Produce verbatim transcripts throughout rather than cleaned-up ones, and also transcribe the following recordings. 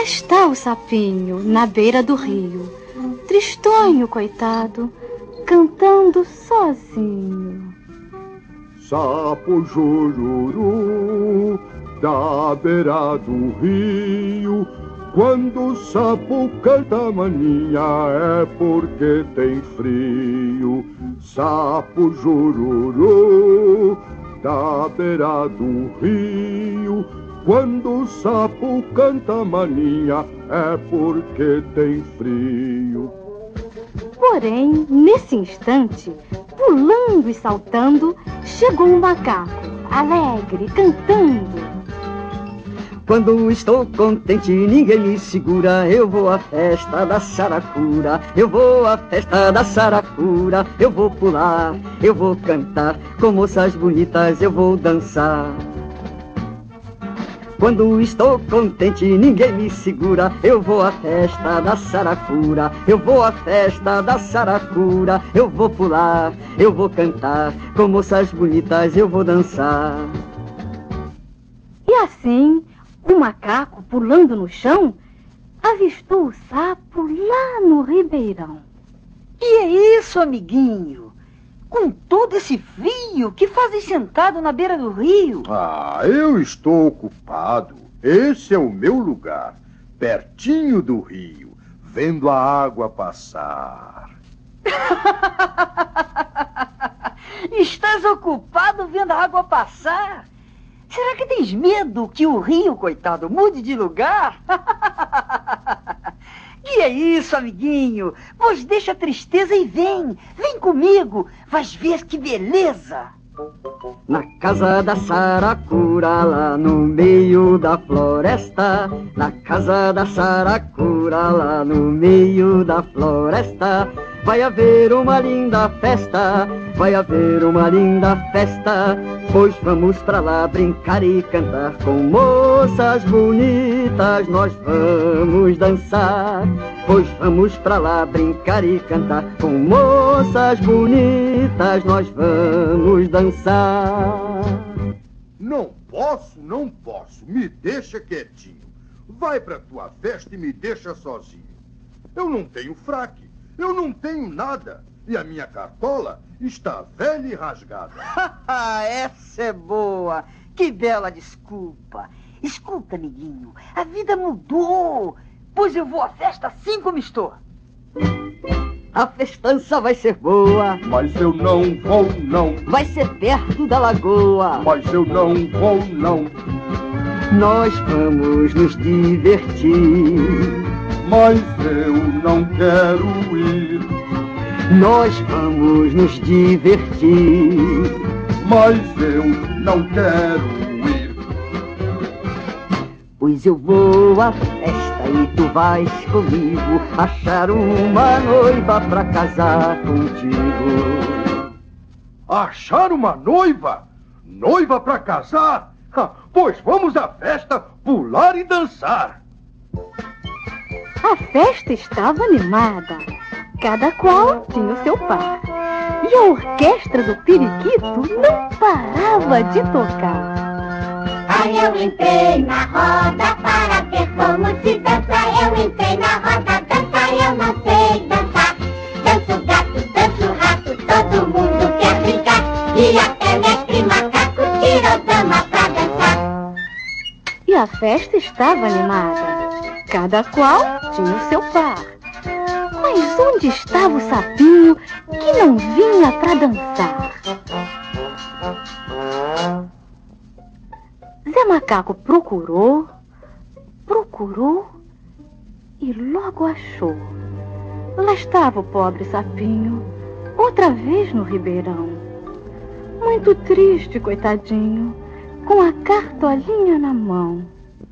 Lá está o sapinho, na beira do rio, tristonho, coitado, cantando sozinho. Sapo jururu, da beira do rio, quando o sapo canta maninha é porque tem frio. Sapo jururu, da beira do rio, quando o sapo canta maninha é porque tem frio. Porém, nesse instante, pulando e saltando, chegou o macaco, alegre, cantando. Quando estou contente, ninguém me segura. Eu vou à festa da saracura. Eu vou à festa da saracura. Eu vou pular, eu vou cantar. Com moças bonitas eu vou dançar. Quando estou contente, ninguém me segura. Eu vou à festa da saracura. Eu vou à festa da saracura. Eu vou pular, eu vou cantar. Com moças bonitas eu vou dançar. E assim, o macaco, pulando no chão, avistou o sapo lá no ribeirão. Que é isso, amiguinho? Com todo esse frio, que fazes sentado na beira do rio? Ah, eu estou ocupado. Esse é o meu lugar, pertinho do rio, vendo a água passar. Estás ocupado vendo a água passar? Será que tens medo que o rio, coitado, mude de lugar? Que é isso, amiguinho? Pois deixa a tristeza e vem. Vem comigo. Vais ver que beleza. Na casa da saracura, lá no meio da floresta. Na casa da saracura, lá no meio da floresta. Vai haver uma linda festa, vai haver uma linda festa. Pois vamos pra lá brincar e cantar. Com moças bonitas nós vamos dançar. Pois vamos pra lá brincar e cantar. Com moças bonitas nós vamos dançar. Não posso, não posso. Me deixa quietinho. Vai pra tua festa e me deixa sozinho. Eu não tenho fraque, eu não tenho nada. E a minha cartola está velha e rasgada. Essa é boa. Que bela desculpa. Escuta, amiguinho, a vida mudou. Pois eu vou à festa assim como estou. A festança vai ser boa, mas eu não vou, não. Vai ser perto da lagoa, mas eu não vou, não. Nós vamos nos divertir, mas eu não quero ir. Nós vamos nos divertir, mas eu não quero ir. Pois eu vou à festa e tu vais comigo achar uma noiva pra casar contigo. Achar uma noiva? Noiva pra casar? Pois vamos à festa, pular e dançar. A festa estava animada. Cada qual tinha o seu par. E a orquestra do periquito não parava de tocar. Aí eu entrei na roda para ver como se dança. Eu entrei na roda, dança, eu não sei dançar. Danço gato, danço rato, todo mundo quer brincar. E até mestre macaco tirou dama pra dançar. E a festa estava animada. Cada qual tinha o seu par. Mas onde estava o sapinho que não vinha pra dançar? Zé Macaco procurou, procurou e logo achou. Lá estava o pobre sapinho, outra vez no ribeirão. Muito triste, coitadinho, com a cartolinha na mão.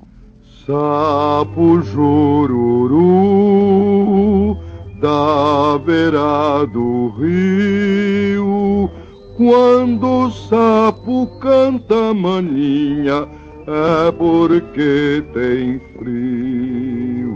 Sapo jururu, da beira do rio, quando o sapo canta maninha, é porque tem frio.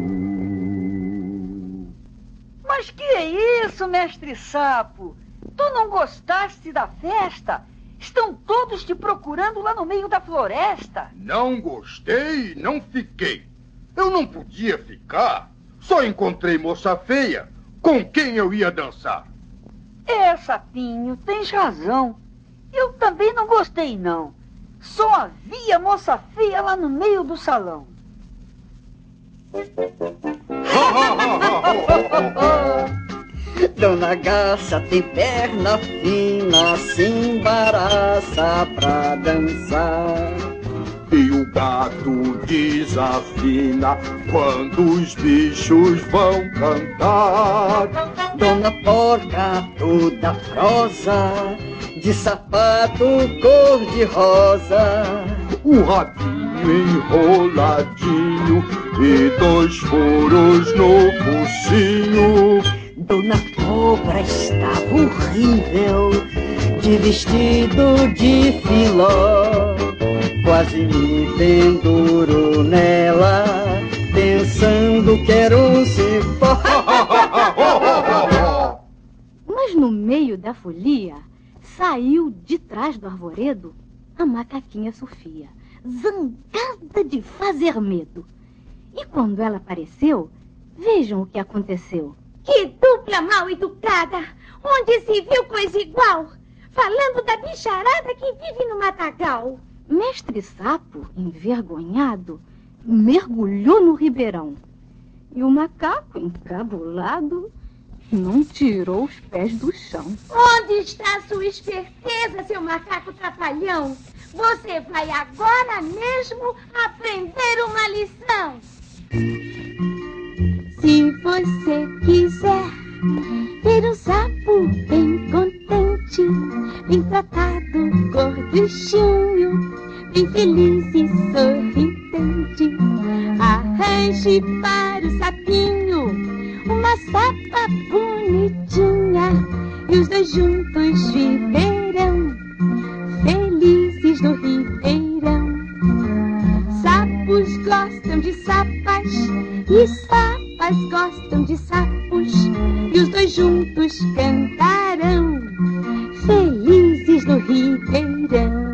Mas que é isso, mestre Sapo? Tu não gostaste da festa? Estão todos te procurando lá no meio da floresta. Não gostei, não fiquei. Eu não podia ficar. Só encontrei moça feia. Com quem eu ia dançar? É, Sapinho, tens razão. Eu também não gostei, não. Só havia moça feia lá no meio do salão. Dona Garça tem perna fina, se embaraça pra dançar. E o gato desafina quando os bichos vão cantar. Dona Porca toda prosa, de sapato cor-de-rosa. O rabinho enroladinho e dois furos no focinho. Dona Cobra estava horrível, de vestido de filó. Quase me penduro nela, pensando que era um cipó. Mas no meio da folia, saiu de trás do arvoredo a macaquinha Sofia, zangada de fazer medo. E quando ela apareceu, vejam o que aconteceu. Que dupla mal educada! Onde se viu coisa igual? Falando da bicharada que vive no matagal. Mestre Sapo, envergonhado, mergulhou no ribeirão. E o macaco, encabulado, não tirou os pés do chão. Onde está sua esperteza, seu macaco trapalhão? Você vai agora mesmo aprender uma lição. Se você quiser ver um sapo bem contente, bem tratado, gorduchinho, bem feliz e sorridente, arranje para o sapinho uma sapa bonitinha, e os dois juntos viverão felizes no ribeirão. Sapos gostam de sapas e sapas gostam de sapos, e os dois juntos cantarão felizes no ribeirão.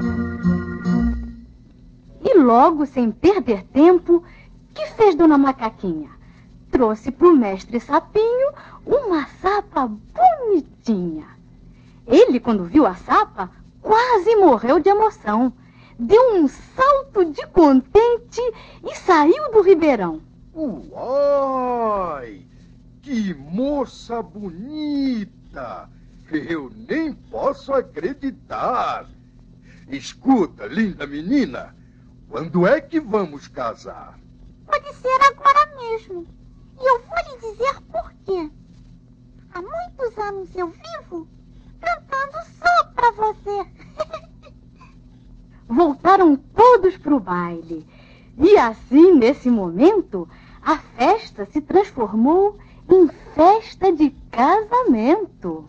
E logo, sem perder tempo, que fez Dona Macaquinha? Trouxe pro mestre Sapinho uma sapa bonitinha. Ele, quando viu a sapa, quase morreu de emoção. Deu um salto de contente e saiu do ribeirão. Uai! Que moça bonita! Eu nem posso acreditar. Escuta, linda menina, quando é que vamos casar? Pode ser agora mesmo. E eu vou lhe dizer por quê. Há muitos anos eu vivo cantando só pra você. Voltaram todos pro baile. E assim, nesse momento, a festa se transformou em festa de casamento.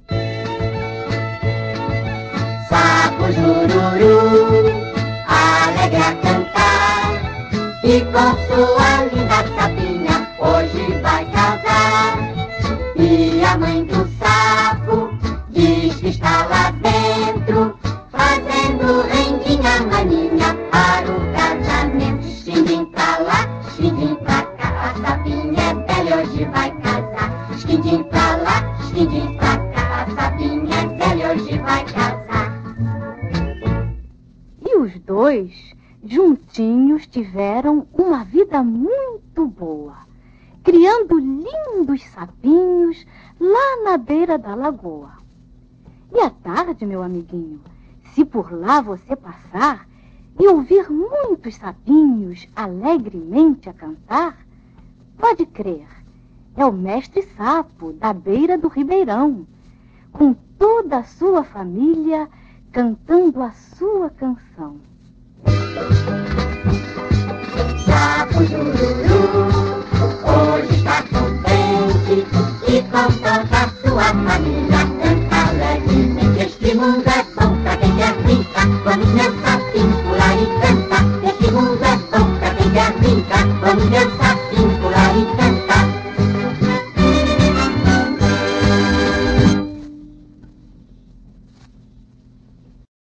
Sapo jururu, alegre a cantar, e com sua linda sapinha hoje vai casar. E a mãe do sapo diz que está lá dentro, fazendo rendinha maninha para o casamento. Xindim pra lá, xindim pra cá, a sapinha é bela e hoje vai casar. Xindim pra lá, xindim pra cá, a sapinha é bela e hoje vai casar. E os dois, juntinhos, tiveram uma vida muito boa, criando lindos sapinhos lá na beira da lagoa. E à tarde, meu amiguinho, se por lá você passar e ouvir muitos sapinhos alegremente a cantar, pode crer, é o mestre Sapo da beira do ribeirão, com toda a sua família cantando a sua canção. Sapo jururu, hoje está contente e com toda a sua família